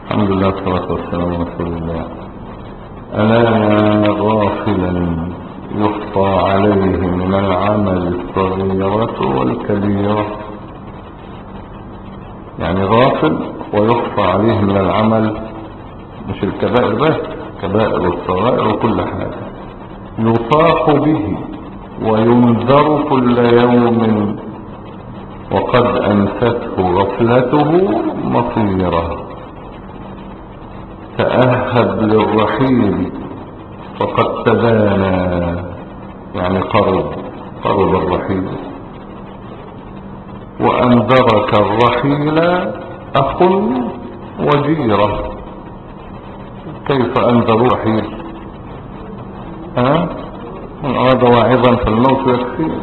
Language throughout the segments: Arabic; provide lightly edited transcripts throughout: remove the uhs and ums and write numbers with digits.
الحمد لله والصلاة والسلام على رسول الله. ألا يا غافلا يخفى عليه من العمل الصغيرة والكبيرة، يعني غافل ويخفى عليه من العمل، مش الكبائر بس، كبائر والصغائر وكل حاجة، يطاق به وينذر كل يوم، وقد أنسته غفلته مصيره. تأهب للرحيل فقد تبانى، يعني قرب الرحيل. وأنذرك الرحيل أخ وجيرة. كيف أنذر الرحيل؟ من أراد واعظا فالموت يكفيه.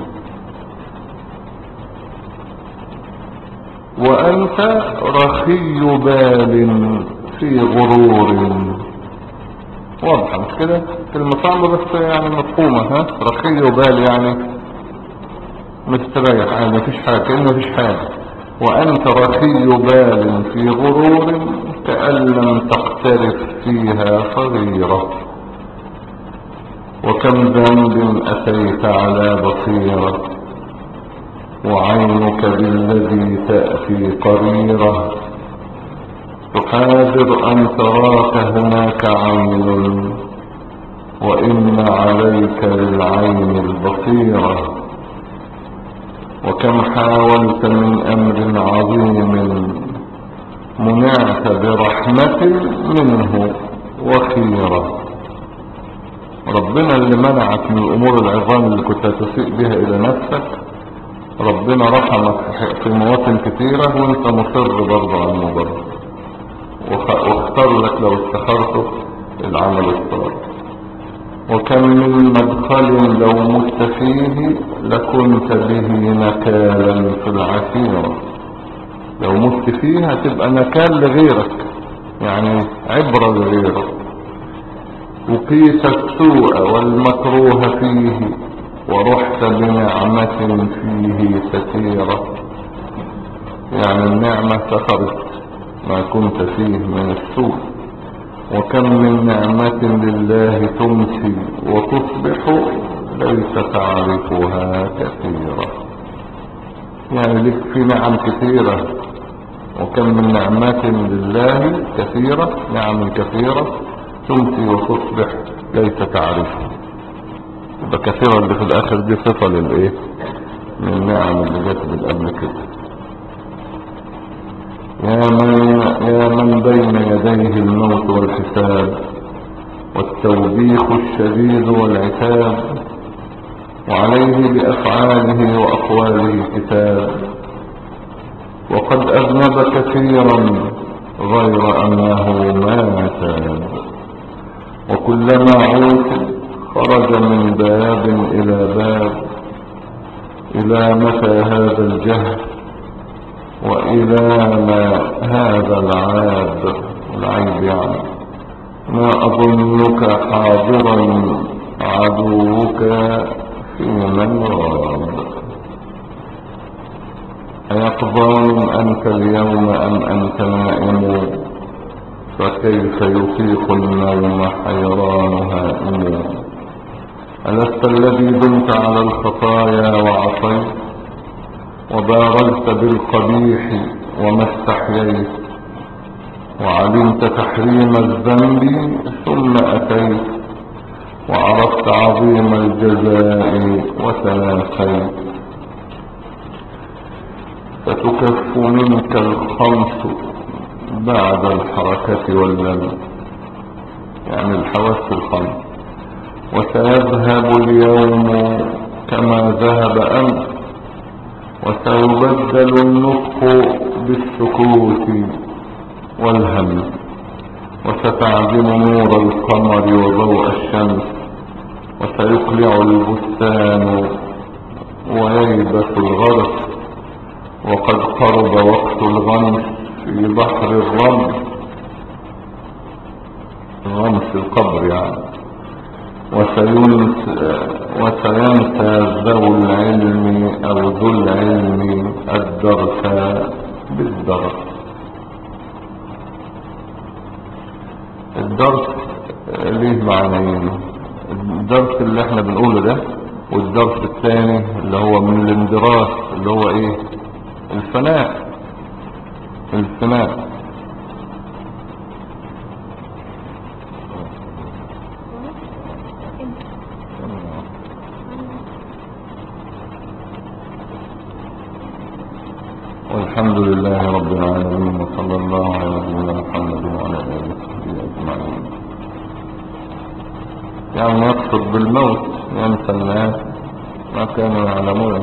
وأنت رخي بال في غرور. واضحة مش كده؟ كلمة صعبة بس يعني مفهومة. رخي بال يعني مستريح، يعني مفيش حاجة، كأنه مفيش حاجة. وأنت رخي بال في غرور كأن لم تقترف فيها صغيرة. وكم ذنب أتيت على بصيرة، وعينك بالذي تأتي قريرة. تحاذر أن تراك هناك عين، وإن عليك للعين البصيرة. وكم حاولت من أمر عظيم، منعت برحمة منه وخيرة. ربنا اللي منعك من الأمور العظام اللي كنت تسيء بها إلى نفسك، ربنا رحمك في مواطن كثيرة، وانت مصر برضه على المبرر، واختار لك لو استخرته العمل الصالح. وكم من مدخل لو مت فيه لكنت به نكالا في العشيرة. لو مت فيه هتبقى نكال لغيرك، يعني عبرة لغيرك. وقيس السوء والمكروه فيه، ورحت بنعمة فيه كثيرة. يعني النعمة سخرت ما كنت فيه من السوء. وكم من نعمة لله تمسي وتصبح ليس تعرفها كثيرة. يعني لك في نعم كثيرة، وكم من نعمة لله كثيرة، نعم كثيرة تمسي وتصبح ليس تعرفها. يبقى كثيرة اللي في الآخر دي صفة للإيه؟ من النعم اللي جت من قبل كده. يا من بين يديه الموت والحساب، والتوبيخ الشديد والعتاب، وعليه بأفعاله وأقواله كتاب. وقد أذنب كثيرا غير أنه ما تاب، وكلما عوتب خرج من باب إلى باب. إلى متى هذا الجهل، وإلى ما هذا العيب يعني. ما أظنك حاضرا عدوك في من غاب. أيقظان أنت اليوم أم أنت نائم؟ فكيف يطيق النوم حيران هائم. ألست الذي دمت على الخطايا وعصيت، وبارزت بالقبيح وما استحييت، وعلمت تحريم الذنب ثم أتيت، وعرفت عظيم الجزاء وتناسيت. فتكف منك الخمس بعد الحركة واللمس، يعني الحواس الخمس. وسيذهب اليوم كما ذهب أمس، وسيبدل النطق بالسكوت والهم. وستعدم نور القمر وضوء الشمس، وسيقلع البستان وييبس الغرس. وقد قرب وقت الغمس في بحر الرمل، غمس القبر يعني. وسينسى ذو العلم أو ذو العلم الدرس بالدرس. الدرس ليه معنيين. الدرس اللي احنا بنقوله ده، والدرس الثاني اللي هو من الاندراس اللي هو ايه؟ الفناء. الفناء. والحمد لله رب العالمين، وصلى الله على نبينا محمد وعلى اله وصحبه اجمعين. يعني يقصد بالموت ينسى الناس ما كانوا يعلمون.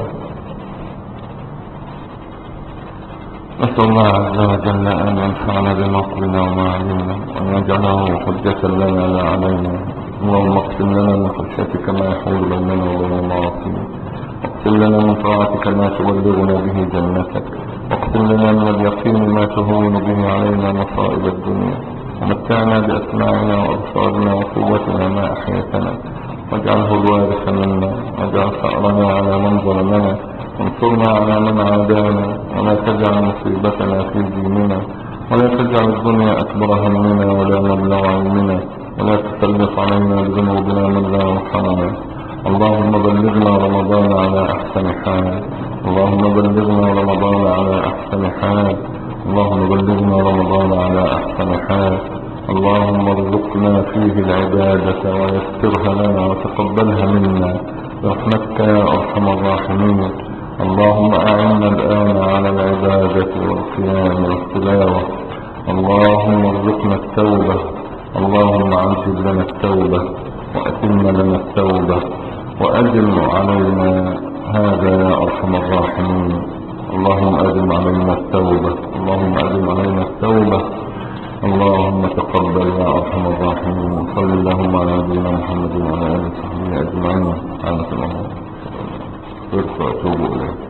نسأل الله عز وجل أن ينفعنا بما قلنا وما علمنا، وأن يجعله حجة لنا لا علينا. اللهم اقسم لنا من خشيتك ما يحول بيننا وبين معاصيك، واقسم لنا من طاعتك ما تبلغنا به جنتك، واقسم لنا من اليقين ما تهون به علينا مصائب الدنيا، ومتعنا بأسماعنا وأبصارنا وقوتنا ما أحيتنا، واجعله الوارث منا، واجعل ثأرنا على من ظلمنا، وانصرنا على من عادانا، ولا تجعل مصيبتنا في ديننا، ولا تجعل الدنيا أكبر همنا ولا مبلغ علمنا، ولا تسلط علينا بذنوبنا من لا يرحمنا. اللهم بلغنا رمضان على أحسن حال، اللهم بلغنا رمضان على أحسن حال، اللهم بلغنا رمضان على أحسن حال. اللهم ارزقنا فيه العبادة ويسرها لنا وتقبلها منا برحمتك يا أرحم الراحمين. اللهم أعنا الآن على العبادة والقيام والتلاوة. اللهم ارزقنا التوبة، اللهم عجل لنا التوبة وأتم لنا التوبة وأدم علينا هذا يا أرحم الراحمين. اللهم أدم علينا التوبة، اللهم أدم علينا التوبة. اللهم تقبل يا أرحم الراحمين. صلى اللهم على نبينا محمد وعلى آله وصحبه أجمعين. سبحانك اللهم وبحمدك أتوب إليك.